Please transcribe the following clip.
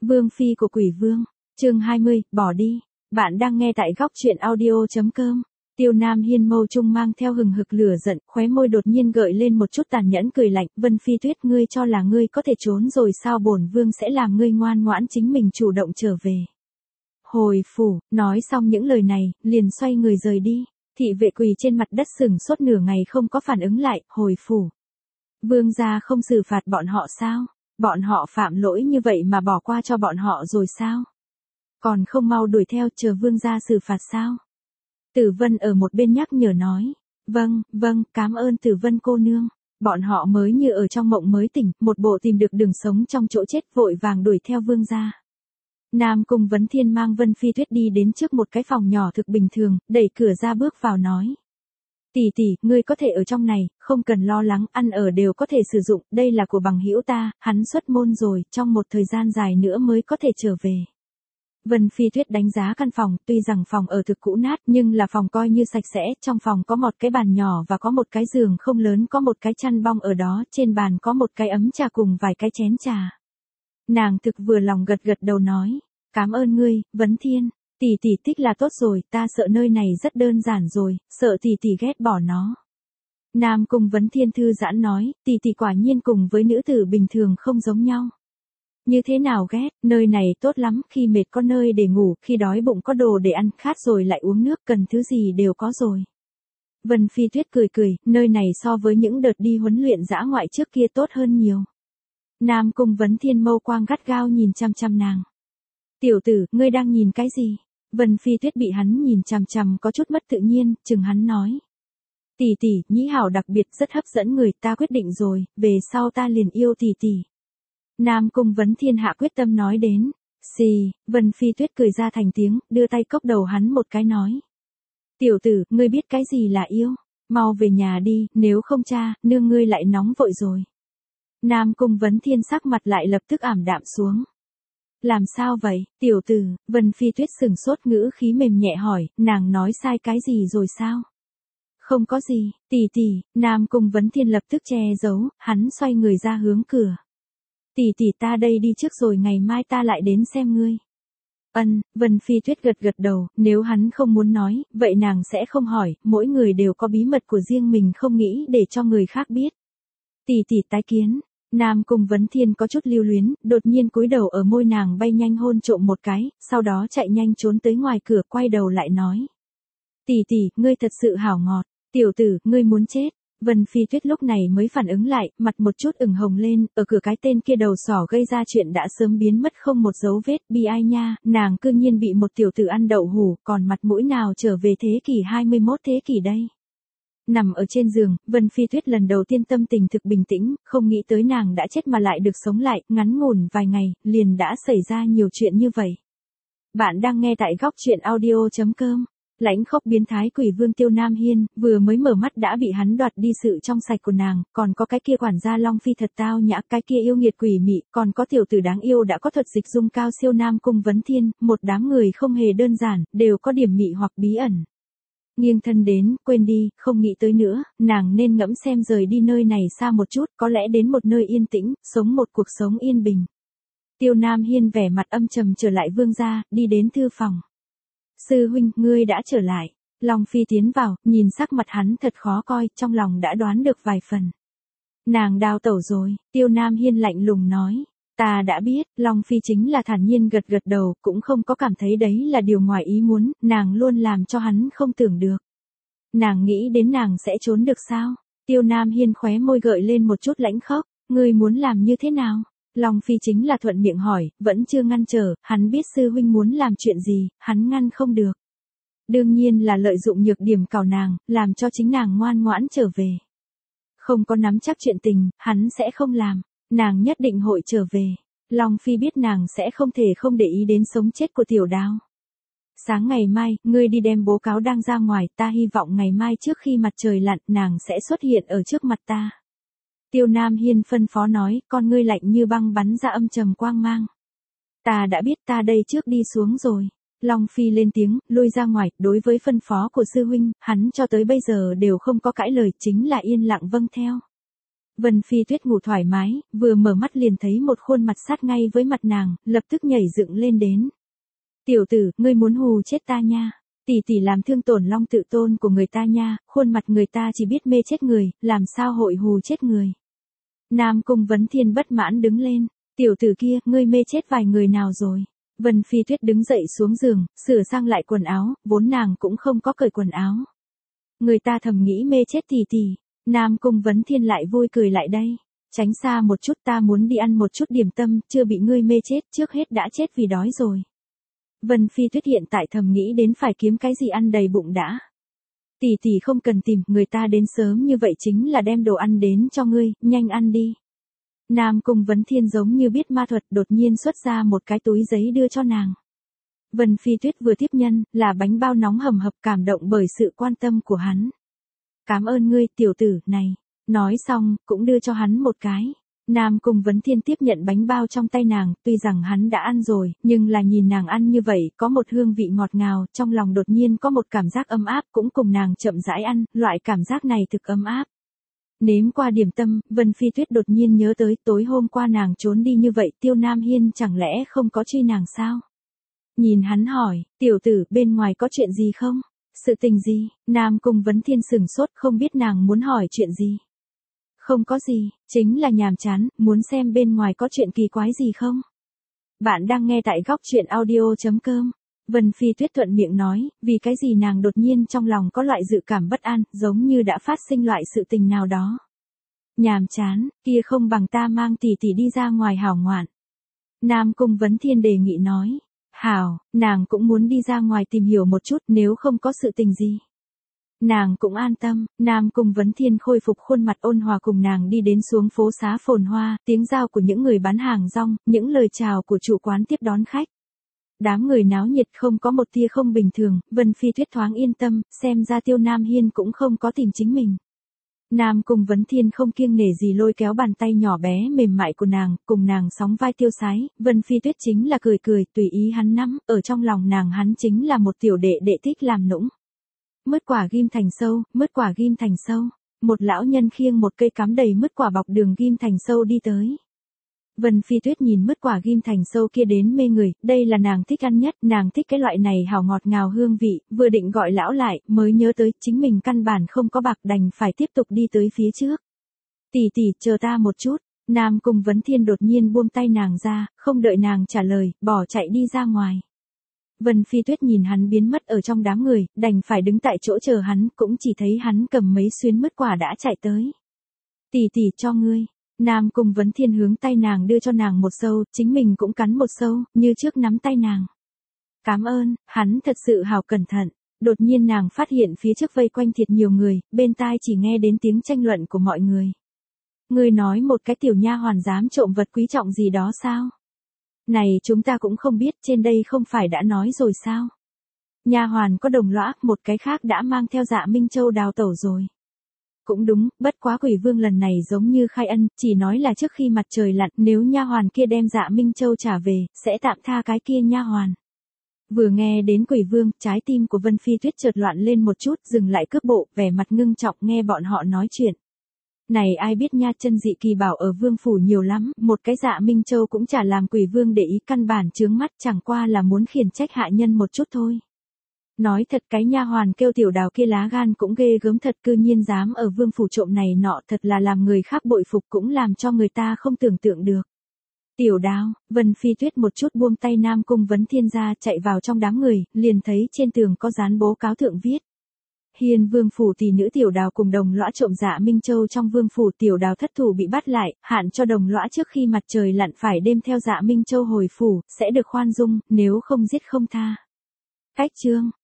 Vương phi của quỷ vương, chương 20, bỏ đi. Bạn đang nghe tại góc truyện audio.com. Tiêu Nam Hiên mâu trung mang theo hừng hực lửa giận, khóe môi đột nhiên gợi lên một chút tàn nhẫn cười lạnh. Vân Phi Tuyết, ngươi cho là ngươi có thể trốn rồi sao? Bổn vương sẽ làm ngươi ngoan ngoãn chính mình chủ động trở về. Hồi phủ, nói xong những lời này, liền xoay người rời đi. Thị vệ quỳ trên mặt đất sừng sốt nửa ngày không có phản ứng lại. Hồi phủ, vương gia không xử phạt bọn họ sao? Bọn họ phạm lỗi như vậy mà bỏ qua cho bọn họ rồi sao? Còn không mau đuổi theo chờ vương gia xử phạt sao? Tử Vân ở một bên nhắc nhở nói. Vâng, cảm ơn Tử Vân cô nương. Bọn họ mới như ở trong mộng mới tỉnh, một bộ tìm được đường sống trong chỗ chết, vội vàng đuổi theo vương gia. Nam Cung Vấn Thiên mang Vân Phi Tuyết đi đến trước một cái phòng nhỏ thực bình thường, đẩy cửa ra bước vào nói. Tỷ tỷ, ngươi có thể ở trong này, không cần lo lắng, ăn ở đều có thể sử dụng, đây là của bằng hữu ta, hắn xuất môn rồi, trong một thời gian dài nữa mới có thể trở về. Vân Phi Tuyết đánh giá căn phòng, tuy rằng phòng ở thực cũ nát nhưng là phòng coi như sạch sẽ, trong phòng có một cái bàn nhỏ và có một cái giường không lớn, có một cái chăn bông ở đó, trên bàn có một cái ấm trà cùng vài cái chén trà. Nàng thực vừa lòng gật gật đầu nói, cảm ơn ngươi, Vấn Thiên, tỷ tỷ thích là tốt rồi, ta sợ nơi này rất đơn giản rồi, sợ tỷ tỷ ghét bỏ nó. Nam Cung Vấn Thiên thư giãn nói, tỷ tỷ quả nhiên cùng với nữ tử bình thường không giống nhau. Như thế nào ghét, nơi này tốt lắm, khi mệt có nơi để ngủ, khi đói bụng có đồ để ăn, khát rồi lại uống nước, cần thứ gì đều có rồi. Vân Phi Tuyết cười, nơi này so với những đợt đi huấn luyện dã ngoại trước kia tốt hơn nhiều. Nam Cung Vấn Thiên mâu quang gắt gao nhìn chăm chăm nàng. Tiểu tử, ngươi đang nhìn cái gì? Vân Phi Tuyết bị hắn nhìn chằm chằm có chút mất tự nhiên, chừng hắn nói. Tỷ tỷ, nhĩ hảo đặc biệt rất hấp dẫn người, ta quyết định rồi, về sau ta liền yêu tỷ tỷ. Nam Cung Vấn Thiên hạ quyết tâm nói đến. Xì, Vân Phi Tuyết cười ra thành tiếng, đưa tay cốc đầu hắn một cái nói. Tiểu tử, ngươi biết cái gì là yêu? Mau về nhà đi, nếu không cha, nương ngươi lại nóng vội rồi. Nam Cung Vấn Thiên sắc mặt lại lập tức ảm đạm xuống. Làm sao vậy, tiểu tử? Vân Phi Tuyết sừng sốt, ngữ khí mềm nhẹ hỏi, nàng nói sai cái gì rồi sao? Không có gì, tỷ tỷ. Nam Cung Vấn Thiên lập tức che giấu, hắn xoay người ra hướng cửa. Tỷ tỷ, ta đây đi trước rồi, ngày mai ta lại đến xem ngươi. Vân Phi Tuyết gật gật đầu, nếu hắn không muốn nói, vậy nàng sẽ không hỏi, mỗi người đều có bí mật của riêng mình, không nghĩ để cho người khác biết. Tỷ tỷ tái kiến. Nam Cung Vấn Thiên có chút lưu luyến, đột nhiên cúi đầu ở môi nàng bay nhanh hôn trộm một cái, sau đó chạy nhanh trốn tới ngoài cửa, quay đầu lại nói. Tỷ tỷ, ngươi thật sự hảo ngọt, tiểu tử, ngươi muốn chết. Vân Phi Tuyết lúc này mới phản ứng lại, mặt một chút ửng hồng lên, ở cửa cái tên kia đầu sỏ gây ra chuyện đã sớm biến mất không một dấu vết, bi ai nha, nàng cư nhiên bị một tiểu tử ăn đậu hủ, còn mặt mũi nào trở về thế kỷ 21 thế kỷ đây. Nằm ở trên giường, Vân Phi Tuyết lần đầu tiên tâm tình thực bình tĩnh, không nghĩ tới nàng đã chết mà lại được sống lại, ngắn ngủn vài ngày, liền đã xảy ra nhiều chuyện như vậy. Bạn đang nghe tại góc truyện audio.com. Lãnh khốc biến thái quỷ vương Tiêu Nam Hiên, vừa mới mở mắt đã bị hắn đoạt đi sự trong sạch của nàng, còn có cái kia quản gia Long Phi thật tao nhã, cái kia yêu nghiệt quỷ mị, còn có tiểu tử đáng yêu đã có thuật dịch dung cao siêu Nam Cung Vấn Thiên, một đám người không hề đơn giản, đều có điểm mị hoặc bí ẩn. Nghiêng thân đến, quên đi, không nghĩ tới nữa, nàng nên ngẫm xem rời đi nơi này xa một chút, có lẽ đến một nơi yên tĩnh, sống một cuộc sống yên bình. Tiêu Nam Hiên vẻ mặt âm trầm trở lại vương gia, đi đến thư phòng. Sư huynh, ngươi đã trở lại. Long Phi tiến vào, nhìn sắc mặt hắn thật khó coi, trong lòng đã đoán được vài phần. Nàng đào tẩu rồi, Tiêu Nam Hiên lạnh lùng nói. Ta đã biết, Long Phi chính là thản nhiên gật gật đầu, cũng không có cảm thấy đấy là điều ngoài ý muốn, nàng luôn làm cho hắn không tưởng được. Nàng nghĩ đến nàng sẽ trốn được sao? Tiêu Nam Hiên khóe môi gợi lên một chút lãnh khốc, ngươi muốn làm như thế nào? Long Phi chính là thuận miệng hỏi, vẫn chưa ngăn trở, hắn biết sư huynh muốn làm chuyện gì, hắn ngăn không được. Đương nhiên là lợi dụng nhược điểm cào nàng, làm cho chính nàng ngoan ngoãn trở về. Không có nắm chắc chuyện tình, hắn sẽ không làm, nàng nhất định hội trở về. Long Phi biết nàng sẽ không thể không để ý đến sống chết của tiểu đao. Sáng ngày mai, ngươi đi đem bố cáo đang ra ngoài, ta hy vọng ngày mai trước khi mặt trời lặn, nàng sẽ xuất hiện ở trước mặt ta. Tiêu Nam Hiên phân phó nói, con ngươi lạnh như băng bắn ra âm trầm quang mang. Ta đã biết, ta đây trước đi xuống rồi. Long Phi lên tiếng, lui ra ngoài, đối với phân phó của sư huynh, hắn cho tới bây giờ đều không có cãi lời, chính là yên lặng vâng theo. Vân Phi Tuyết ngủ thoải mái, vừa mở mắt liền thấy một khuôn mặt sát ngay với mặt nàng, lập tức nhảy dựng lên đến. Tiểu tử, ngươi muốn hù chết ta nha. Tỷ tỷ làm thương tổn long tự tôn của người ta nha, khuôn mặt người ta chỉ biết mê chết người, làm sao hội hù chết người. Nam Cung Vấn Thiên bất mãn đứng lên. Tiểu tử kia, ngươi mê chết vài người nào rồi. Vân Phi Tuyết đứng dậy xuống giường, sửa sang lại quần áo, vốn nàng cũng không có cởi quần áo. Người ta thầm nghĩ mê chết tỷ tỷ. Nam Cung Vấn Thiên lại vui cười lại đây. Tránh xa một chút, ta muốn đi ăn một chút điểm tâm, chưa bị ngươi mê chết, trước hết đã chết vì đói rồi. Vân Phi Tuyết hiện tại thầm nghĩ đến phải kiếm cái gì ăn đầy bụng đã. Tỷ tỷ không cần tìm, người ta đến sớm như vậy chính là đem đồ ăn đến cho ngươi, nhanh ăn đi. Nam Cung Vấn Thiên giống như biết ma thuật, đột nhiên xuất ra một cái túi giấy đưa cho nàng. Vân Phi Tuyết vừa tiếp nhân, là bánh bao nóng hầm hập, cảm động bởi sự quan tâm của hắn. Cảm ơn ngươi, tiểu tử, này. Nói xong, cũng đưa cho hắn một cái. Nam Cung Vấn Thiên tiếp nhận bánh bao trong tay nàng, tuy rằng hắn đã ăn rồi, nhưng là nhìn nàng ăn như vậy, có một hương vị ngọt ngào, trong lòng đột nhiên có một cảm giác ấm áp, cũng cùng nàng chậm rãi ăn, loại cảm giác này thực ấm áp. Nếm qua điểm tâm, Vân Phi Tuyết đột nhiên nhớ tới tối hôm qua nàng trốn đi như vậy, Tiêu Nam Hiên chẳng lẽ không có truy nàng sao? Nhìn hắn hỏi, tiểu tử, bên ngoài có chuyện gì không? Sự tình gì? Nam Cung Vấn Thiên sừng sốt, không biết nàng muốn hỏi chuyện gì. Không có gì, chính là nhàm chán, muốn xem bên ngoài có chuyện kỳ quái gì không? Bạn đang nghe tại góc truyện audio.com. Vân Phi Tuyết thuận miệng nói, vì cái gì nàng đột nhiên trong lòng có loại dự cảm bất an, giống như đã phát sinh loại sự tình nào đó. Nhàm chán, kia không bằng ta mang tỷ tỷ đi ra ngoài hảo ngoạn. Nam Cung Vấn Thiên đề nghị nói. Hảo, nàng cũng muốn đi ra ngoài tìm hiểu một chút, nếu không có sự tình gì. Nàng cũng an tâm, Nam Cung Vấn Thiên khôi phục khuôn mặt ôn hòa cùng nàng đi đến xuống phố xá phồn hoa, tiếng giao của những người bán hàng rong, những lời chào của chủ quán tiếp đón khách. Đám người náo nhiệt không có một tia không bình thường, Vân Phi Tuyết thoáng yên tâm, xem ra Tiêu Nam Hiên cũng không có tìm chính mình. Nam Cung Vấn Thiên không kiêng nể gì lôi kéo bàn tay nhỏ bé mềm mại của nàng, cùng nàng sóng vai tiêu sái, Vân Phi Tuyết chính là cười cười, tùy ý hắn nắm, ở trong lòng nàng hắn chính là một tiểu đệ đệ thích làm nũng. Mứt quả ghim thành sâu, mứt quả ghim thành sâu. Một lão nhân khiêng một cây cắm đầy mứt quả bọc đường ghim thành sâu đi tới. Vân Phi Tuyết nhìn mứt quả ghim thành sâu kia đến mê người, đây là nàng thích ăn nhất, nàng thích cái loại này hảo ngọt ngào hương vị, vừa định gọi lão lại, mới nhớ tới chính mình căn bản không có bạc đành phải tiếp tục đi tới phía trước. Tỷ tỷ, chờ ta một chút. Nam Cung Vấn Thiên đột nhiên buông tay nàng ra, không đợi nàng trả lời, bỏ chạy đi ra ngoài. Vân Phi Tuyết nhìn hắn biến mất ở trong đám người, đành phải đứng tại chỗ chờ hắn, cũng chỉ thấy hắn cầm mấy xuyến mứt quả đã chạy tới. Tỷ tỷ cho ngươi. Nam Cung Vấn Thiên hướng tay nàng đưa cho nàng một sâu, chính mình cũng cắn một sâu, như trước nắm tay nàng. Cảm ơn, hắn thật sự hào cẩn thận. Đột nhiên nàng phát hiện phía trước vây quanh thiệt nhiều người, bên tai chỉ nghe đến tiếng tranh luận của mọi người. Ngươi nói một cái tiểu nha hoàn dám trộm vật quý trọng gì đó sao? Này chúng ta cũng không biết, trên đây không phải đã nói rồi sao? Nha hoàn có đồng lõa, một cái khác đã mang theo Dạ Minh Châu đào tẩu rồi. Cũng đúng, bất quá Quỷ Vương lần này giống như khai ân, chỉ nói là trước khi mặt trời lặn, nếu nha hoàn kia đem Dạ Minh Châu trả về, sẽ tạm tha cái kia nha hoàn. Vừa nghe đến Quỷ Vương, trái tim của Vân Phi Tuyết chợt loạn lên một chút, dừng lại cước bộ, vẻ mặt ngưng trọng nghe bọn họ nói chuyện. Này ai biết nha, chân dị kỳ bảo ở vương phủ nhiều lắm, một cái Dạ Minh Châu cũng chả làm Quỷ Vương để ý, căn bản chướng mắt, chẳng qua là muốn khiển trách hạ nhân một chút thôi. Nói thật, cái nha hoàn kêu Tiểu Đào kia lá gan cũng ghê gớm thật, cư nhiên dám ở vương phủ trộm này nọ, thật là làm người khác bội phục, cũng làm cho người ta không tưởng tượng được. Tiểu Đào, Vân Phi Tuyết một chút buông tay Nam Cung Vấn Thiên ra, chạy vào trong đám người, liền thấy trên tường có dán bố cáo thượng viết. Hiền vương phủ tỷ nữ Tiểu Đào cùng đồng lõa trộm Dạ Minh Châu trong vương phủ, Tiểu Đào thất thủ bị bắt lại, hạn cho đồng lõa trước khi mặt trời lặn phải đem theo Dạ Minh Châu hồi phủ, sẽ được khoan dung, nếu không giết không tha. Cách chương